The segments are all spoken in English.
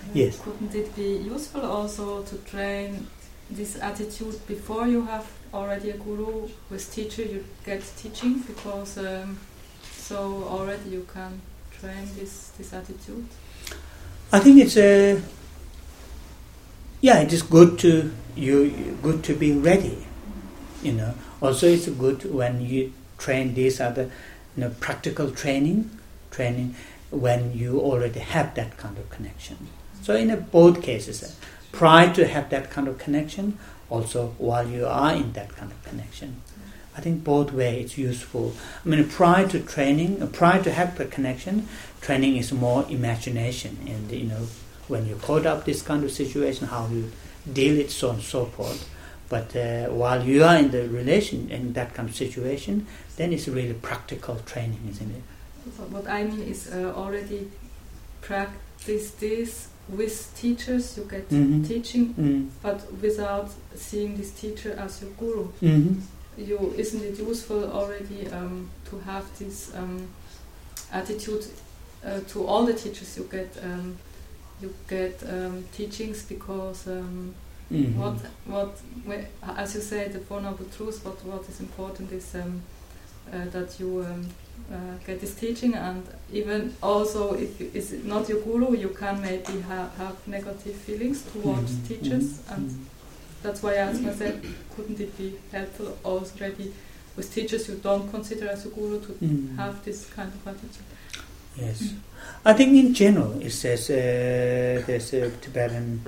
Yes. Couldn't it be useful also to train this attitude before you have already a guru with teacher? You get teaching because so already you can train this attitude. I think it's it is good to be ready. Also it's good when you train these other practical training when you already have that kind of connection. So in both cases, prior to have that kind of connection, also while you are in that kind of connection, I think both ways it's useful. Prior to training, prior to have the connection, training is more imagination, and when you caught up this kind of situation, how you deal it, so on and so forth. But while you are in the relation in that kind of situation, then it's really practical training, isn't it? So what I mean is already practice this with teachers. You get teaching, but without seeing this teacher as your guru. Isn't it useful already to have this attitude to all the teachers? You get teachings because as you say, the Four Noble Truths. What is important is that you get this teaching, and even also if it's not your guru, you can maybe have negative feelings towards teachers, and that's why I asked myself, couldn't it be helpful already with teachers you don't consider as a guru to have this kind of attitude? Yes. I think in general it says there's Tibetan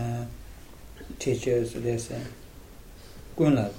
teachers, there's Gunla.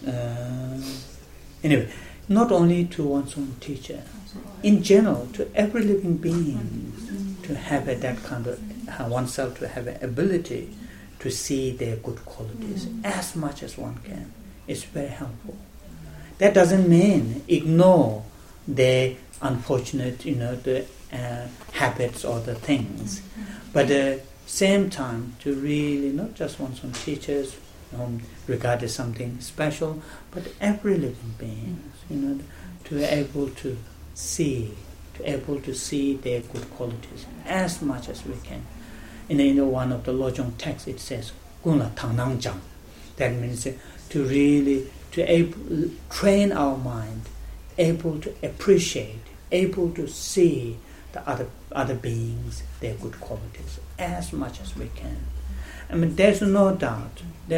Anyway, not only to one's own teacher, in general to every living being, to have that kind of oneself, to have an ability to see their good qualities as much as one can. It's very helpful. That doesn't mean ignore their unfortunate, the habits or the things, but at the same time to really not just one's own teachers regard as something special, but every living being, to be able to see their good qualities as much as we can. In one of the Lojong texts it says Gunla Tangnang Jang. That means to really train our mind, able to appreciate, able to see the other beings, their good qualities as much as we can. There's no doubt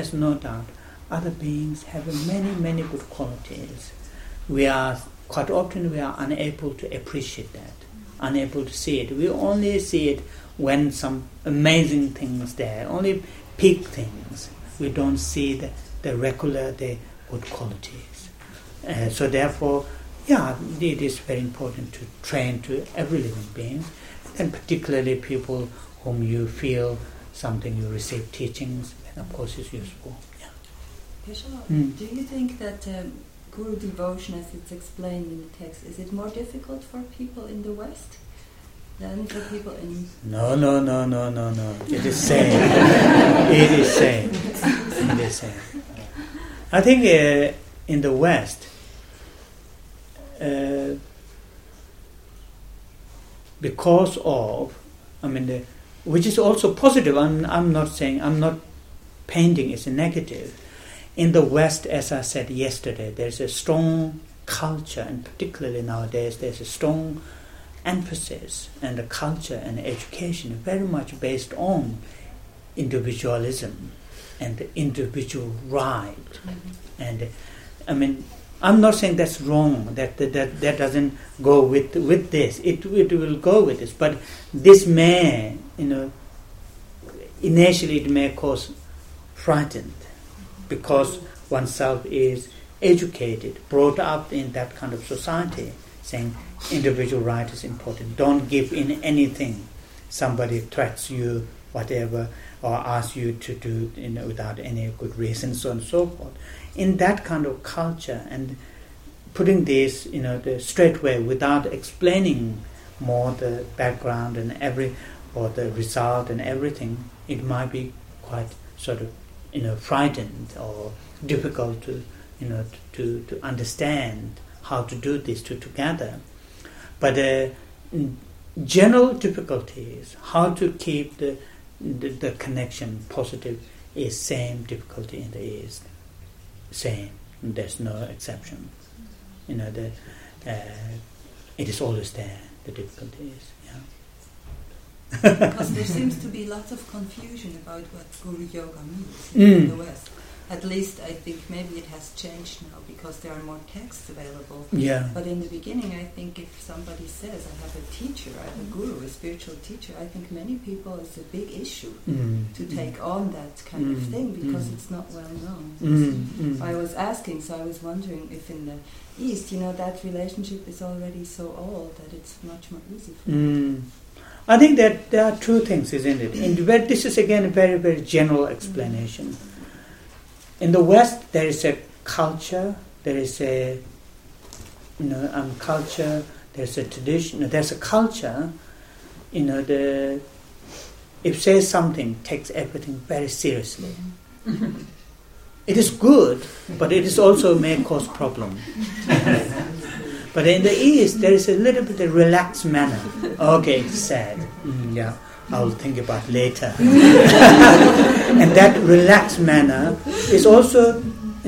other beings have many good qualities. Quite often we are unable to appreciate that, unable to see it. We only see it when some amazing things there, only peak things. We don't see the good qualities. So therefore, it is very important to train to every living being, and particularly people whom you feel something, you receive teachings, and of course it's useful. Do you think that Guru devotion, as it's explained in the text, is it more difficult for people in the West than for people in... No. It is same. It is same. I think in the West, because of, which is also positive. I'm not painting it's a negative. In the West, as I said yesterday, there's a strong culture, and particularly nowadays, there's a strong emphasis, and the culture and education very much based on individualism and the individual right. And I'm not saying that's wrong, that doesn't go with this. It will go with this, but this may, initially it may cause frightened, because oneself is educated, brought up in that kind of society, saying individual right is important. Don't give in anything. Somebody threats you, whatever, or asks you to do without any good reason, so on and so forth. In that kind of culture, and putting this, the straight way without explaining more the background and or the result and everything, it might be quite sort of frightened or difficult to understand how to do this together. But general difficulty is how to keep the the connection, positive, is same difficulty in the East. Same. There's no exception. It is always there, the difficulty is. Because there seems to be lots of confusion about what Guru Yoga means in the West. At least I think maybe it has changed now because there are more texts available. Yeah. But in the beginning, I think if somebody says, I have a teacher, I have a guru, a spiritual teacher, I think many people it's a big issue to take on that kind of thing because it's not well known. I was asking, so I was wondering if in the East, that relationship is already so old that it's much more easy for people. I think that there are two things, isn't it? This is again a very, very general explanation. In the West, there is a culture, there is a culture, there's a tradition, there's a culture, if says something, takes everything very seriously. It is good, but it is also may cause problem. But in the East, there is a little bit of relaxed manner. Okay, it's sad. I'll think about later. And that relaxed manner is also,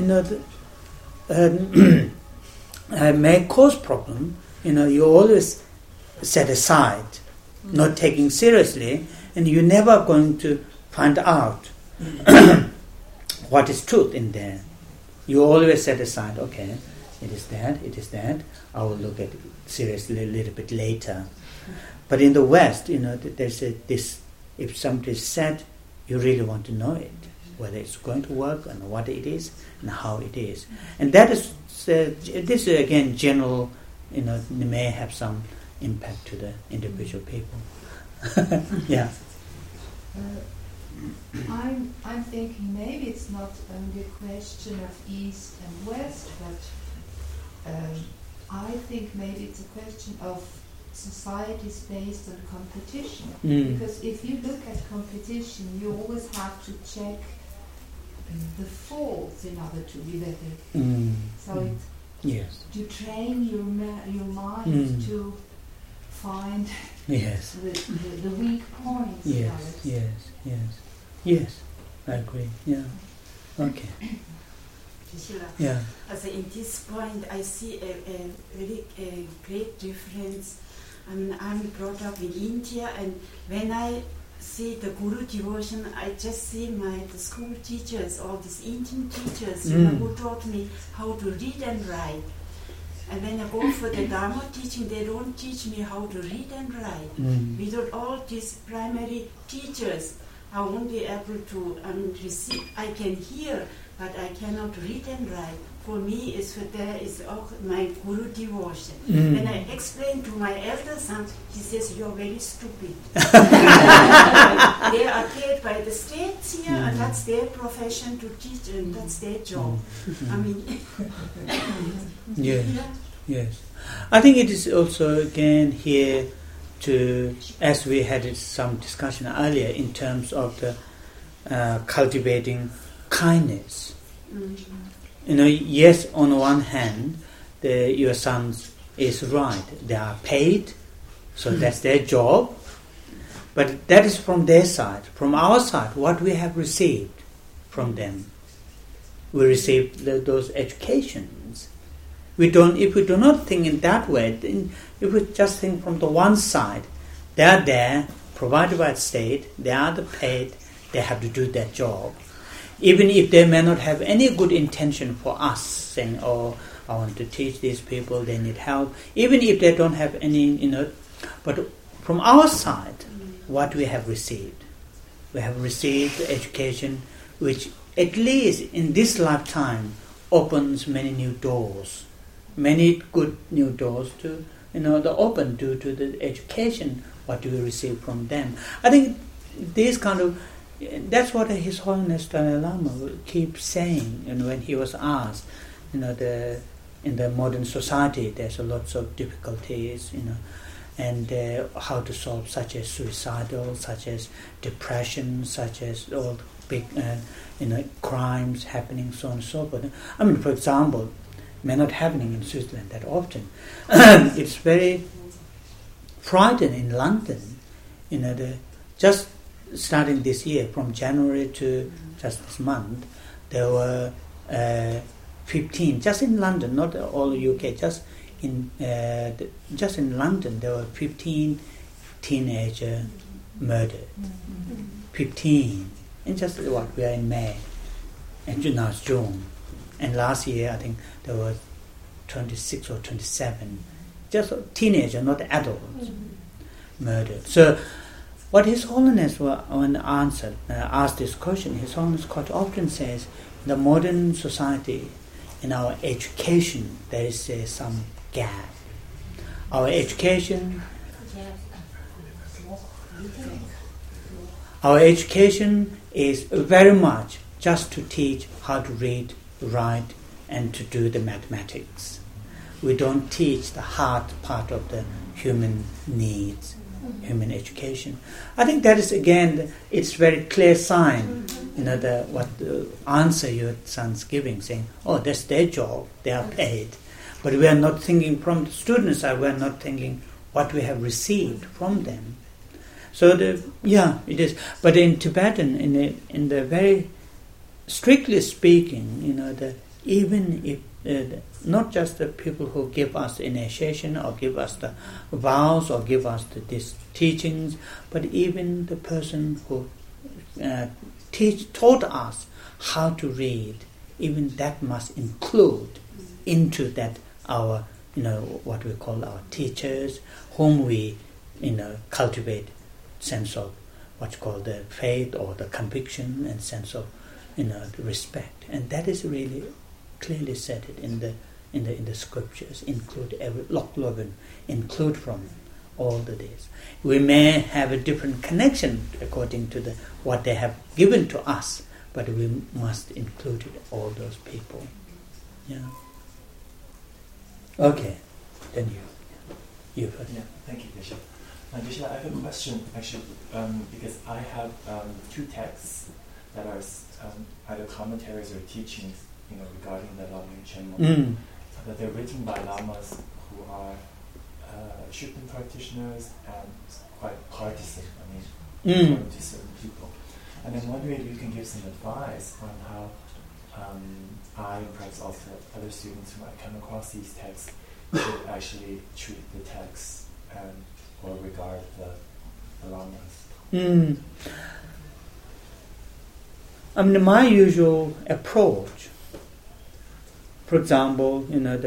may cause problem. You always set aside, not taking seriously, and you're never going to find out what is truth in there. You always set aside, okay, it is that, I will look at it seriously a little bit later. But in the West, there's this, if something is said, you really want to know it, whether it's going to work and what it is and how it is. And that is, this is again general, may have some impact to the individual people. Yeah. I'm thinking maybe it's not only a question of East and West, but I think maybe it's a question of societies based on competition. Because if you look at competition, you always have to check the faults in order to be better. So you train your mind to find the weak points. Yes, I agree. Yeah. Okay. Yeah. Also in this point, I see a really great difference. I mean, I'm brought up in India, and when I see the Guru devotion, I just see the school teachers, all these Indian teachers, who taught me how to read and write. And when I go for the Dharma teaching, they don't teach me how to read and write. Without all these primary teachers, I won't be able to receive. I can hear, but I cannot read and write. For me, there is also my Guru devotion. When I explain to my elder son, he says, "You're very stupid." They are paid by the states here, and that's their profession to teach, and that's their job. I mean, yes. I think it is also again here to, as we had some discussion earlier, in terms of the cultivating kindness. Yes, on one hand, your sons is right. They are paid, so that's their job. But that is from their side. From our side, what we have received from them, we received those educations. If we do not think in that way, then if we just think from the one side, they are there, provided by the state, they are the paid, they have to do their job. Even if they may not have any good intention for us, saying, "Oh, I want to teach these people, they need help." Even if they don't have any, but from our side, what we have received the education which at least in this lifetime opens many new doors, many good new doors to, the open due to the education what we receive from them. I think this kind of, that's what His Holiness Dalai Lama keeps saying, when he was asked, in the modern society there's lots of difficulties, and how to solve, such as suicidal, such as depression, such as all big, crimes happening, so on and so forth. I mean, for example, may not happening in Switzerland that often. It's very frightening in London, just starting this year, from January to just this month, there were 15, just in London, not all UK, just in London, there were 15 teenagers murdered. 15. And just we are in May, and now it's June. And last year, I think there were 26 or 27, just teenagers, not adults, murdered. So, what His Holiness, when asked this question, His Holiness quite often says, in the modern society, in our education, there is some gap. Our education is very much just to teach how to read, write, and to do the mathematics. We don't teach the hard part of the human needs, human education. I think that is, again, it's very clear sign, what the answer your son's giving, saying, oh, that's their job, they are paid. But we are not thinking from the students' side, we are not thinking what we have received from them. So, it is. But in Tibetan, in the very strictly speaking, even if not just the people who give us the initiation or give us the vows or give us these teachings, but even the person who taught us how to read, even that must include into that our, what we call our teachers, whom we, cultivate sense of what's called the faith or the conviction and sense of, the respect. And that is really clearly said it in the scriptures. Include every Loklogan, include from all the days. We may have a different connection according to what they have given to us, but we must include all those people. Yeah. Okay, then you first. Yeah, thank you, Bishop. Bishop, I have a question actually, because I have two texts that are either commentaries or teachings, regarding the Lamrim Chenmo, that they're written by lamas who are Shupen practitioners and quite partisan. According to certain people. And I'm wondering if you can give some advice on how I and perhaps also other students who might come across these texts should actually treat the texts or regard the lamas. My usual approach, for example,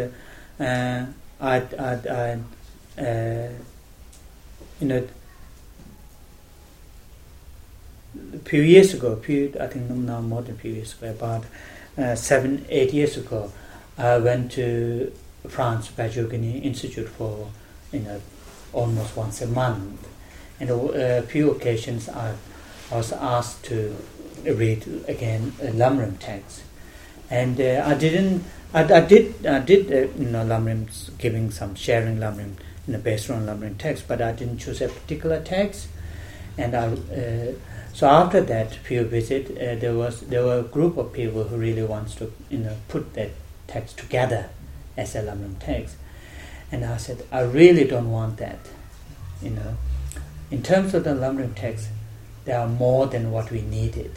a few years ago, I think now more than a few years ago, about 7-8 years ago, I went to France, Bajogini Institute for almost once a month, and a few occasions I was asked to read again a Lamrim text, and I did Lamrim, giving some sharing Lamrim based on Lamrim text, but I didn't choose a particular text, and so after that few visit, there were a group of people who really wants to put that text together as a Lamrim text, and I said I really don't want that. In terms of the Lamrim text, there are more than what we needed.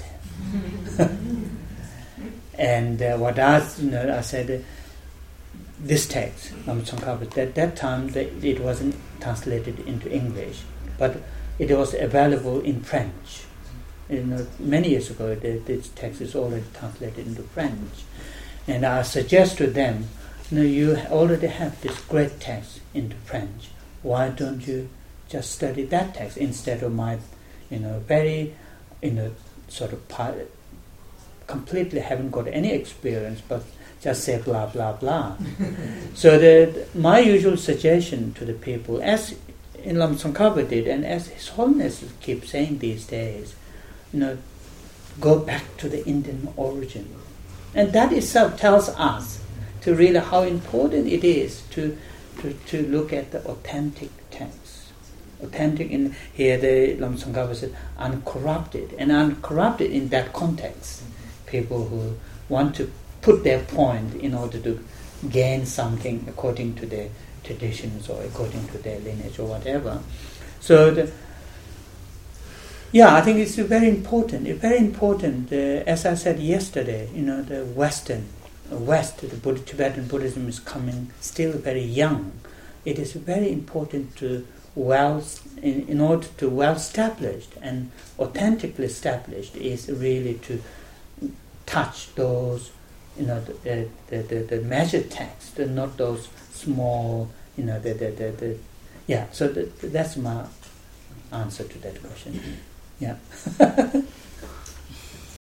And what I said, this text, at that time it wasn't translated into English, but it was available in French. Many years ago, this text is already translated into French, and I suggest to them, you already have this great text into French. Why don't you just study that text instead of my, very, sort of completely haven't got any experience, but just say blah blah blah. So my usual suggestion to the people, as in Lama Tsongkhapa did, and as His Holiness keeps saying these days, go back to the Indian origin, and that itself tells us to really how important it is to look at the authentic text. Authentic in here, the Lama Tsongkhapa said uncorrupted, and uncorrupted in that context. People who want to put their point in order to gain something according to their traditions or according to their lineage or whatever. So Yeah, I think it's very important. It's very important. As I said yesterday, the West, the Tibetan Buddhism is coming still very young. It is very important to in order to well established and authentically established is really to touch those, the measured text, and not those small, yeah. So that's my answer to that question. Yeah.